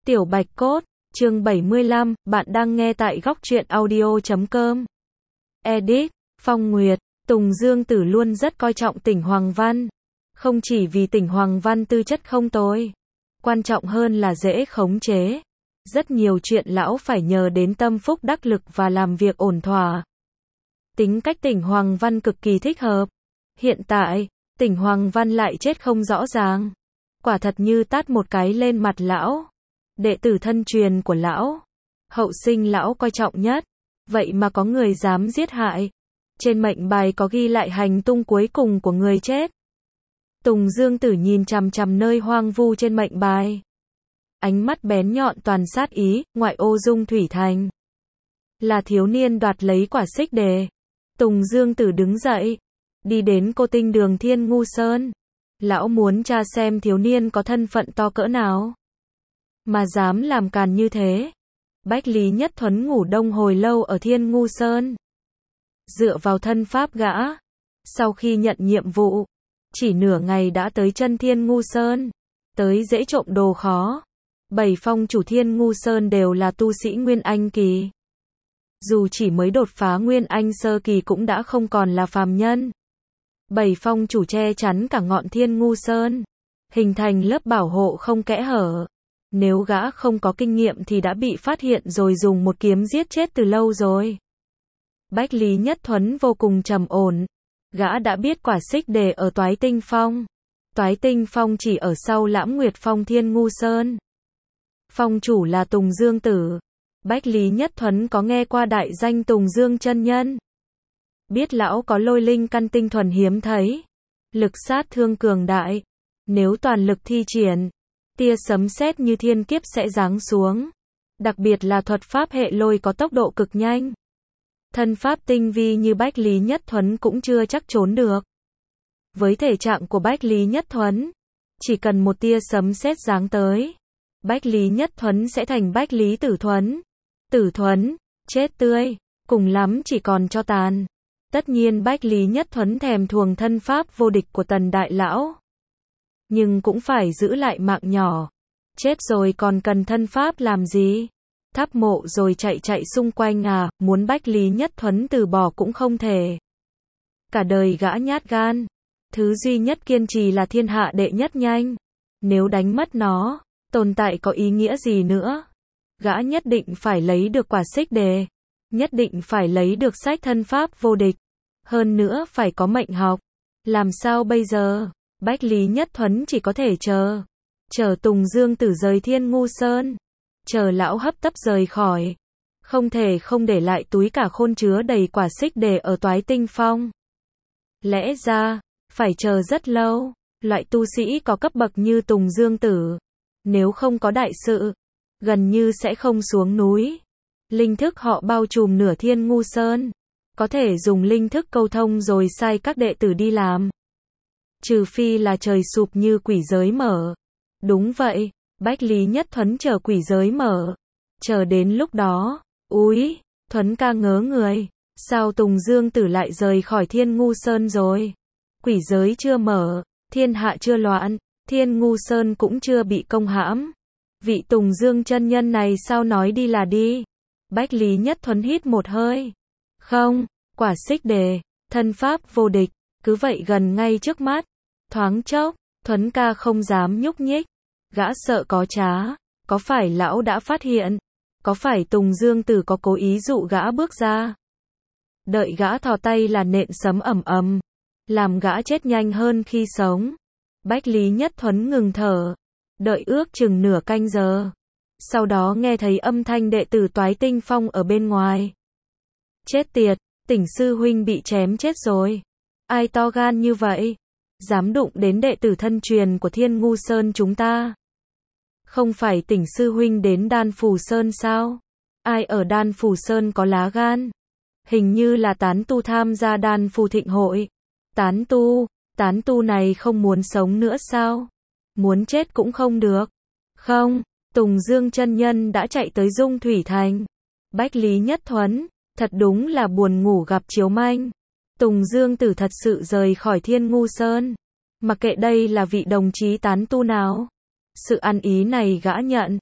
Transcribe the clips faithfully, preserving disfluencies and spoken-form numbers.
Tiểu Bạch Cốt, chương bảy mươi lăm, bạn đang nghe tại góc truyện audio chấm com. Edit, Phong Nguyệt, Tùng Dương Tử luôn rất coi trọng Tỉnh Hoàng Văn. Không chỉ vì Tỉnh Hoàng Văn tư chất không tồi, quan trọng hơn là dễ khống chế. Rất nhiều chuyện lão phải nhờ đến tâm phúc đắc lực và làm việc ổn thỏa. Tính cách Tỉnh Hoàng Văn cực kỳ thích hợp. Hiện tại, Tỉnh Hoàng Văn lại chết không rõ ràng. Quả thật như tát một cái lên mặt lão. Đệ tử thân truyền của lão, hậu sinh lão coi trọng nhất, vậy mà có người dám giết hại. Trên mệnh bài có ghi lại hành tung cuối cùng của người chết. Tùng Dương Tử nhìn chằm chằm nơi hoang vu trên mệnh bài. Ánh mắt bén nhọn toàn sát ý, ngoại ô Dung Thủy Thành. Là thiếu niên đoạt lấy quả xích đề. Tùng Dương Tử đứng dậy, đi đến cô tinh đường Thiên Ngu Sơn. Lão muốn tra xem thiếu niên có thân phận to cỡ nào, mà dám làm càn như thế. Bách Lý Nhất Thuấn ngủ đông hồi lâu ở Thiên Ngu Sơn. Dựa vào thân pháp gã, sau khi nhận nhiệm vụ, chỉ nửa ngày đã tới chân Thiên Ngu Sơn. Tới dễ trộm đồ khó. Bảy phong chủ Thiên Ngu Sơn đều là tu sĩ Nguyên Anh kỳ. Dù chỉ mới đột phá Nguyên Anh sơ kỳ cũng đã không còn là phàm nhân. Bảy phong chủ che chắn cả ngọn Thiên Ngu Sơn, hình thành lớp bảo hộ không kẽ hở. Nếu gã không có kinh nghiệm thì đã bị phát hiện rồi dùng một kiếm giết chết từ lâu rồi. Bách Lý Nhất Thuấn vô cùng trầm ổn. Gã đã biết quả xích đề ở Toái Tinh Phong. Toái Tinh Phong chỉ ở sau Lãm Nguyệt Phong Thiên Ngu Sơn. Phong chủ là Tùng Dương Tử. Bách Lý Nhất Thuấn có nghe qua đại danh Tùng Dương chân nhân. Biết lão có lôi linh căn tinh thuần hiếm thấy. Lực sát thương cường đại. Nếu toàn lực thi triển, tia sấm sét như thiên kiếp sẽ giáng xuống. Đặc biệt là thuật pháp hệ lôi có tốc độ cực nhanh. Thân pháp tinh vi như Bách Lý Nhất Thuấn cũng chưa chắc trốn được. Với thể trạng của Bách Lý Nhất Thuấn, chỉ cần một tia sấm sét giáng tới, Bách Lý Nhất Thuấn sẽ thành Bách Lý Tử Thuấn. Tử Thuấn, chết tươi, cùng lắm chỉ còn cho tàn. Tất nhiên Bách Lý Nhất Thuấn thèm thuồng thân pháp vô địch của Tần Đại Lão, nhưng cũng phải giữ lại mạng nhỏ. Chết rồi còn cần thân pháp làm gì? Tháp mộ rồi chạy chạy xung quanh à, muốn Bách Lý Nhất Thuấn từ bỏ cũng không thể. Cả đời gã nhát gan. Thứ duy nhất kiên trì là thiên hạ đệ nhất nhanh. Nếu đánh mất nó, tồn tại có ý nghĩa gì nữa? Gã nhất định phải lấy được quả xích đề. Nhất định phải lấy được sách thân pháp vô địch. Hơn nữa phải có mệnh học. Làm sao bây giờ? Bách Lý Nhất Thuấn chỉ có thể chờ. Chờ Tùng Dương Tử rời Thiên Ngu Sơn. Chờ lão hấp tấp rời khỏi. Không thể không để lại túi cả khôn chứa đầy quả xích đề ở Toái Tinh Phong. Lẽ ra, phải chờ rất lâu. Loại tu sĩ có cấp bậc như Tùng Dương Tử, nếu không có đại sự, gần như sẽ không xuống núi. Linh thức họ bao trùm nửa Thiên Ngu Sơn. Có thể dùng linh thức câu thông rồi sai các đệ tử đi làm. Trừ phi là trời sụp như quỷ giới mở. Đúng vậy, Bách Lý Nhất Thuấn chờ quỷ giới mở. Chờ đến lúc đó, úi, Thuấn ca ngớ người. Sao Tùng Dương Tử lại rời khỏi Thiên Ngu Sơn rồi? Quỷ giới chưa mở, thiên hạ chưa loạn, Thiên Ngu Sơn cũng chưa bị công hãm. Vị Tùng Dương chân nhân này sao nói đi là đi? Bách Lý Nhất Thuấn hít một hơi. Không, quả xích đề, thân pháp vô địch, cứ vậy gần ngay trước mắt. Thoáng chốc, Thuấn ca không dám nhúc nhích. Gã sợ có trá. Có phải lão đã phát hiện? Có phải Tùng Dương Tử có cố ý dụ gã bước ra? Đợi gã thò tay là nện sấm ầm ầm, làm gã chết nhanh hơn khi sống. Bách Lý Nhất Thuấn ngừng thở. Đợi ước chừng nửa canh giờ. Sau đó nghe thấy âm thanh đệ tử Toái Tinh Phong ở bên ngoài. Chết tiệt, Tỉnh sư huynh bị chém chết rồi. Ai to gan như vậy? Dám đụng đến đệ tử thân truyền của Thiên Ngu Sơn chúng ta. Không phải Tỉnh sư huynh đến Đan Phù Sơn sao? Ai ở Đan Phù Sơn có lá gan? Hình như là tán tu tham gia Đan Phù thịnh hội. Tán tu, tán tu này không muốn sống nữa sao? Muốn chết cũng không được. Không, Tùng Dương chân nhân đã chạy tới Dung Thủy Thành. Bách Lý Nhất Thuấn, thật đúng là buồn ngủ gặp chiếu manh. Tùng Dương Tử thật sự rời khỏi Thiên Ngu Sơn. Mặc kệ đây là vị đồng chí tán tu nào. Sự ăn ý này gã nhận.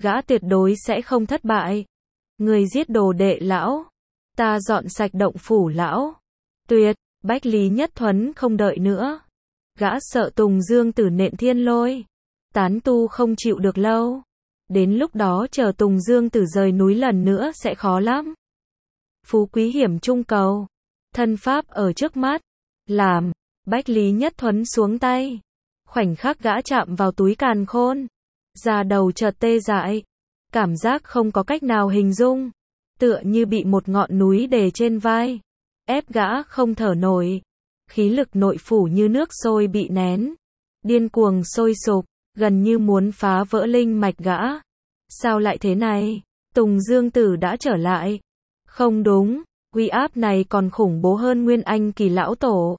Gã tuyệt đối sẽ không thất bại. Người giết đồ đệ lão. Ta dọn sạch động phủ lão. Tuyệt, Bách Lý Nhất Thuấn không đợi nữa. Gã sợ Tùng Dương Tử nện thiên lôi. Tán tu không chịu được lâu. Đến lúc đó chờ Tùng Dương Tử rời núi lần nữa sẽ khó lắm. Phú quý hiểm trung cầu. Thân pháp ở trước mắt. Làm. Bách Lý Nhất Thuấn xuống tay. Khoảnh khắc gã chạm vào túi càn khôn. Da đầu chợt tê dại. Cảm giác không có cách nào hình dung. Tựa như bị một ngọn núi đè trên vai. Ép gã không thở nổi. Khí lực nội phủ như nước sôi bị nén. Điên cuồng sôi sục. Gần như muốn phá vỡ linh mạch gã. Sao lại thế này? Tùng Dương Tử đã trở lại. Không đúng. Uy áp này còn khủng bố hơn Nguyên Anh kỳ lão tổ.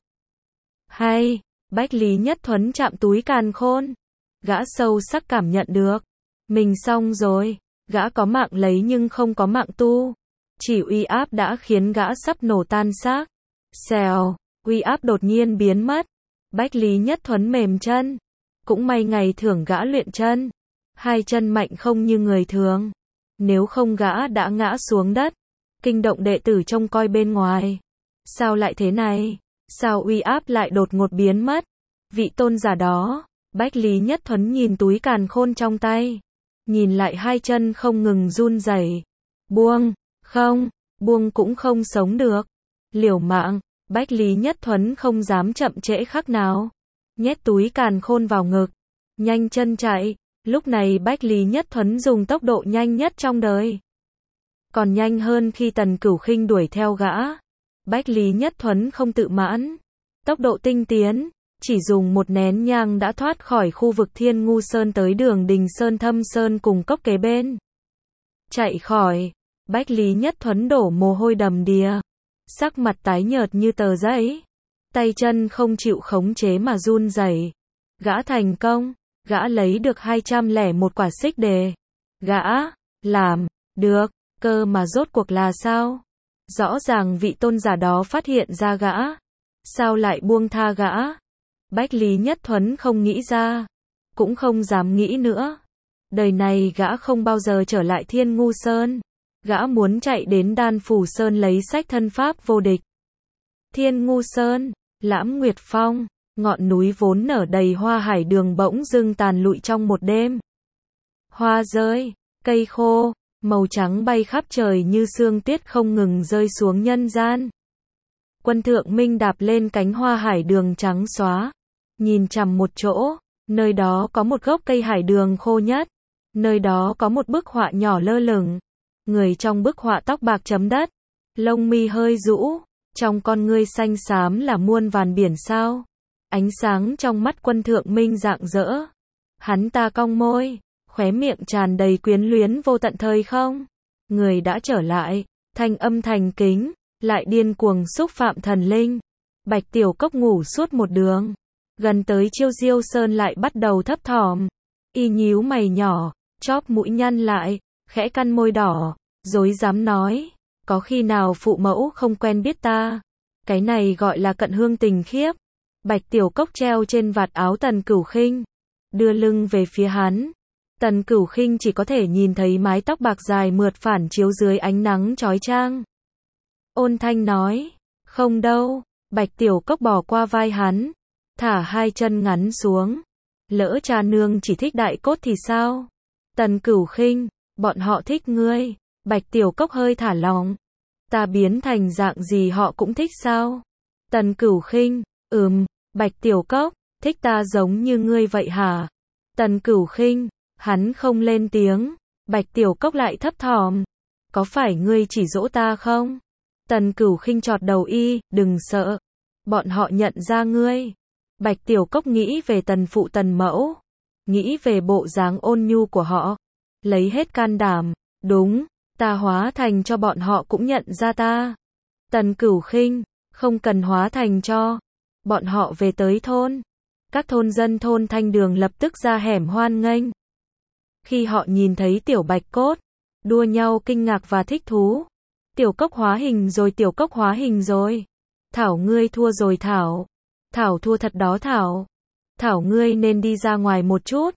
Hay. Bách Lý Nhất Thuấn chạm túi càn khôn. Gã sâu sắc cảm nhận được. Mình xong rồi. Gã có mạng lấy nhưng không có mạng tu. Chỉ uy áp đã khiến gã sắp nổ tan xác. Xèo. Uy áp đột nhiên biến mất. Bách Lý Nhất Thuấn mềm chân. Cũng may ngày thưởng gã luyện chân. Hai chân mạnh không như người thường. Nếu không gã đã ngã xuống đất. Kinh động đệ tử trông coi bên ngoài. Sao lại thế này? Sao uy áp lại đột ngột biến mất? Vị tôn giả đó. Bách Lý Nhất Thuấn nhìn túi càn khôn trong tay. Nhìn lại hai chân không ngừng run rẩy. Buông. Không. Buông cũng không sống được. Liều mạng. Bách Lý Nhất Thuấn không dám chậm trễ khắc nào. Nhét túi càn khôn vào ngực. Nhanh chân chạy. Lúc này Bách Lý Nhất Thuấn dùng tốc độ nhanh nhất trong đời. Còn nhanh hơn khi Tần Cửu Khinh đuổi theo gã. Bách Lý Nhất Thuấn không tự mãn. Tốc độ tinh tiến. Chỉ dùng một nén nhang đã thoát khỏi khu vực Thiên Ngu Sơn tới đường Đình Sơn Thâm Sơn cùng cốc kế bên. Chạy khỏi. Bách Lý Nhất Thuấn đổ mồ hôi đầm đìa. Sắc mặt tái nhợt như tờ giấy. Tay chân không chịu khống chế mà run rẩy. Gã thành công. Gã lấy được hai trăm lẻ một quả xích đề. Gã. Làm. Được. Cơ mà rốt cuộc là sao? Rõ ràng vị tôn giả đó phát hiện ra gã. Sao lại buông tha gã? Bách Lý Nhất Thuấn không nghĩ ra. Cũng không dám nghĩ nữa. Đời này gã không bao giờ trở lại Thiên Ngu Sơn. Gã muốn chạy đến Đan Phủ Sơn lấy sách thân pháp vô địch. Thiên Ngu Sơn, Lãm Nguyệt Phong, ngọn núi vốn nở đầy hoa hải đường bỗng dưng tàn lụi trong một đêm. Hoa rơi, cây khô, màu trắng bay khắp trời như sương tuyết không ngừng rơi xuống nhân gian. Quân Thượng Minh đạp lên cánh hoa hải đường trắng xóa, nhìn chằm một chỗ, nơi đó có một gốc cây hải đường khô nhất, nơi đó có một bức họa nhỏ lơ lửng. Người trong bức họa tóc bạc chấm đất, lông mi hơi rũ, trong con ngươi xanh xám là muôn vàn biển sao. Ánh sáng trong mắt Quân Thượng Minh rạng rỡ. Hắn ta cong môi, khóe miệng tràn đầy quyến luyến vô tận thời không. Người đã trở lại, thanh âm thành kính, lại điên cuồng xúc phạm thần linh. Bạch Tiểu Cốc ngủ suốt một đường, gần tới Chiêu Diêu Sơn lại bắt đầu thấp thỏm. Y nhíu mày nhỏ, chóp mũi nhăn lại, khẽ cắn môi đỏ, dối dám nói, có khi nào phụ mẫu không quen biết ta? Cái này gọi là cận hương tình khiếp. Bạch Tiểu Cốc treo trên vạt áo Tần Cửu Khinh, đưa lưng về phía hắn. Tần Cửu Khinh chỉ có thể nhìn thấy mái tóc bạc dài mượt phản chiếu dưới ánh nắng chói chang. Ôn thanh nói, không đâu. Bạch Tiểu Cốc bỏ qua vai hắn, thả hai chân ngắn xuống. Lỡ cha nương chỉ thích đại cốt thì sao? Tần Cửu Khinh, bọn họ thích ngươi. Bạch Tiểu Cốc hơi thả lỏng. Ta biến thành dạng gì họ cũng thích sao? Tần Cửu Khinh, ừm. Bạch Tiểu Cốc, thích ta giống như ngươi vậy hả? Tần Cửu Khinh, hắn không lên tiếng. Bạch Tiểu Cốc lại thấp thỏm. Có phải ngươi chỉ dỗ ta không? Tần Cửu Khinh chọt đầu y, đừng sợ. Bọn họ nhận ra ngươi. Bạch Tiểu Cốc nghĩ về tần phụ tần mẫu. Nghĩ về bộ dáng ôn nhu của họ. Lấy hết can đảm. Đúng, ta hóa thành cho bọn họ cũng nhận ra ta. Tần Cửu Khinh, không cần hóa thành cho. Bọn họ về tới thôn. Các thôn dân thôn Thanh Đường lập tức ra hẻm hoan nghênh. Khi họ nhìn thấy Tiểu Bạch Cốt, đua nhau kinh ngạc và thích thú. Tiểu Cốc hóa hình rồi, Tiểu Cốc hóa hình rồi. Thảo ngươi thua rồi Thảo. Thảo thua thật đó Thảo. Thảo ngươi nên đi ra ngoài một chút.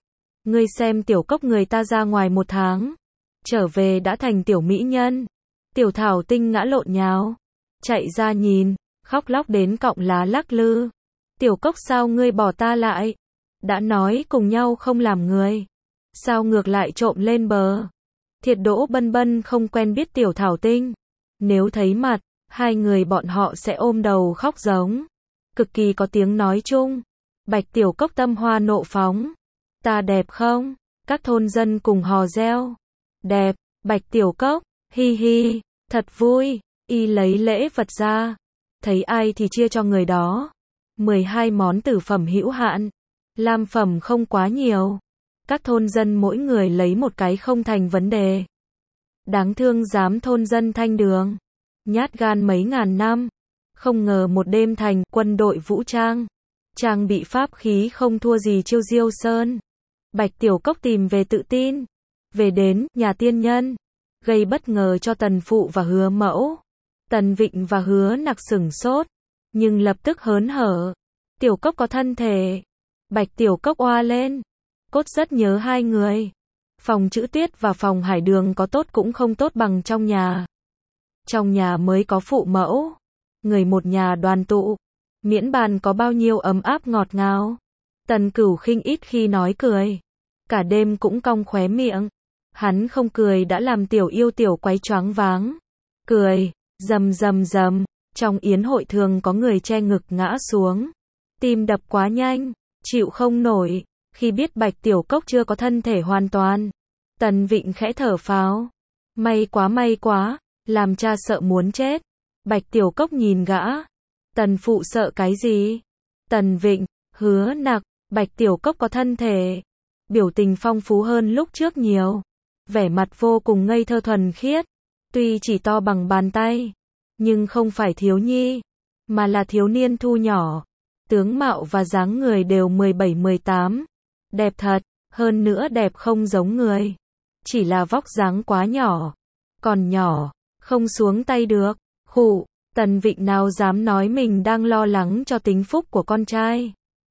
Ngươi xem Tiểu Cốc người ta ra ngoài một tháng, trở về đã thành tiểu mỹ nhân. Tiểu Thảo Tinh ngã lộn nhào, chạy ra nhìn, khóc lóc đến cọng lá lắc lư. Tiểu Cốc sao ngươi bỏ ta lại? Đã nói cùng nhau không làm người, sao ngược lại trộm lên bờ? Thiệt Đỗ Bân Bân không quen biết Tiểu Thảo Tinh, nếu thấy mặt, hai người bọn họ sẽ ôm đầu khóc giống. Cực kỳ có tiếng nói chung. Bạch Tiểu Cốc tâm hoa nộ phóng. Ta đẹp không? Các thôn dân cùng hò reo. Đẹp, Bạch Tiểu Cốc, hi hi, thật vui. Y lấy lễ vật ra, thấy ai thì chia cho người đó. mười hai món tử phẩm hữu hạn, lam phẩm không quá nhiều. Các thôn dân mỗi người lấy một cái không thành vấn đề. Đáng thương dám thôn dân Thanh Đường, nhát gan mấy ngàn năm, không ngờ một đêm thành quân đội vũ trang, trang bị pháp khí không thua gì Chiêu Diêu Sơn. Bạch Tiểu Cốc tìm về tự tin, về đến nhà tiên nhân, gây bất ngờ cho Tần Phụ và Hứa Mẫu. Tần Vịnh và Hứa Nặc sửng sốt, nhưng lập tức hớn hở. Tiểu Cốc có thân thể. Bạch Tiểu Cốc oa lên, cốt rất nhớ hai người. Phòng Chữ Tiết và phòng Hải Đường có tốt cũng không tốt bằng trong nhà. Trong nhà mới có phụ mẫu, người một nhà đoàn tụ, miễn bàn có bao nhiêu ấm áp ngọt ngào. Tần Cửu Khinh ít khi nói cười, cả đêm cũng cong khóe miệng. Hắn không cười đã làm Tiểu Yêu Tiểu quấy choáng váng. Cười, rầm rầm rầm, trong yến hội thường có người che ngực ngã xuống. Tim đập quá nhanh, chịu không nổi, khi biết Bạch Tiểu Cốc chưa có thân thể hoàn toàn. Tần Vịnh khẽ thở phào. May quá may quá, làm cha sợ muốn chết. Bạch Tiểu Cốc nhìn gã. Tần Phụ sợ cái gì? Tần Vịnh, Hứa Nặc, Bạch Tiểu Cốc có thân thể. Biểu tình phong phú hơn lúc trước nhiều. Vẻ mặt vô cùng ngây thơ thuần khiết. Tuy chỉ to bằng bàn tay, nhưng không phải thiếu nhi, mà là thiếu niên thu nhỏ. Tướng mạo và dáng người đều mười bảy mười tám. Đẹp thật, hơn nữa đẹp không giống người. Chỉ là vóc dáng quá nhỏ. Còn nhỏ, không xuống tay được. Khụ, Tần Vịnh nào dám nói mình đang lo lắng cho tính phúc của con trai.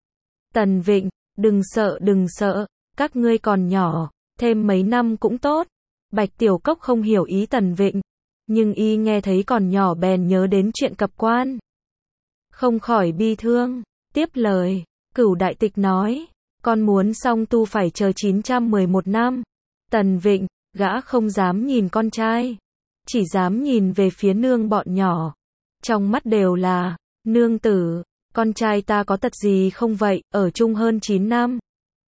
Tần Vịnh, đừng sợ đừng sợ, các ngươi còn nhỏ, thêm mấy năm cũng tốt. Bạch Tiểu Cốc không hiểu ý Tần Vịnh, nhưng y nghe thấy còn nhỏ bèn nhớ đến chuyện cập quan. Không khỏi bi thương, tiếp lời, Cửu Đại Tịch nói, con muốn song tu phải chờ chín trăm mười một năm. Tần Vịnh, gã không dám nhìn con trai, chỉ dám nhìn về phía nương bọn nhỏ. Trong mắt đều là, nương tử, con trai ta có tật gì không vậy, ở chung hơn chín năm.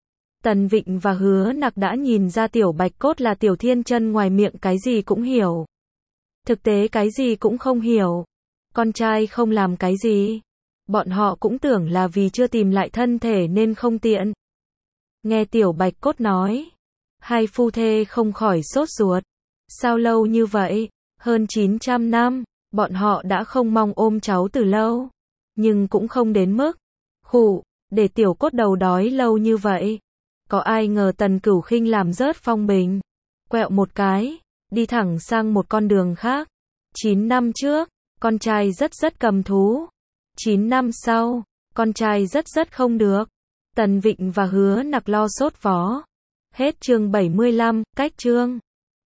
Tần Vịnh và Hứa Nặc đã nhìn ra Tiểu Bạch Cốt là Tiểu Thiên Chân ngoài miệng cái gì cũng hiểu. Thực tế cái gì cũng không hiểu. Con trai không làm cái gì. Bọn họ cũng tưởng là vì chưa tìm lại thân thể nên không tiện. Nghe Tiểu Bạch Cốt nói, hai phu thê không khỏi sốt ruột. Sao lâu như vậy? Hơn chín trăm năm, bọn họ đã không mong ôm cháu từ lâu. Nhưng cũng không đến mức, khụ, để Tiểu Cốt đầu đói lâu như vậy. Có ai ngờ Tần Cửu Khinh làm rớt phong bình, quẹo một cái, đi thẳng sang một con đường khác. chín năm trước, con trai rất rất cầm thú. chín năm sau, con trai rất rất không được. Tần Vịnh và Hứa Nặc lo sốt vó. Hết chương bảy mươi lăm, cách chương.